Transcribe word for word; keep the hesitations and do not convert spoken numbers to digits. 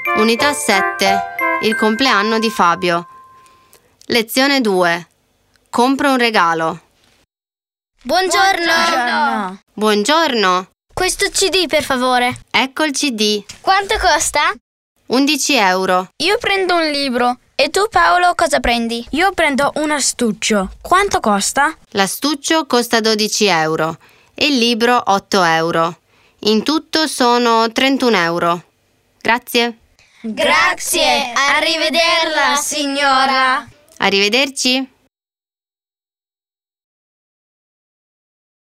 Unità sette. Il compleanno di Fabio. Lezione due. Compro un regalo. Buongiorno. Buongiorno. Buongiorno. Questo C D, per favore. Ecco il C D. Quanto costa? undici euro. Io prendo un libro. E tu, Paolo, cosa prendi? Io prendo un astuccio. Quanto costa? L'astuccio costa dodici euro e il libro otto euro. In tutto sono trentuno euro. Grazie. Grazie. Arrivederla, signora. Arrivederci.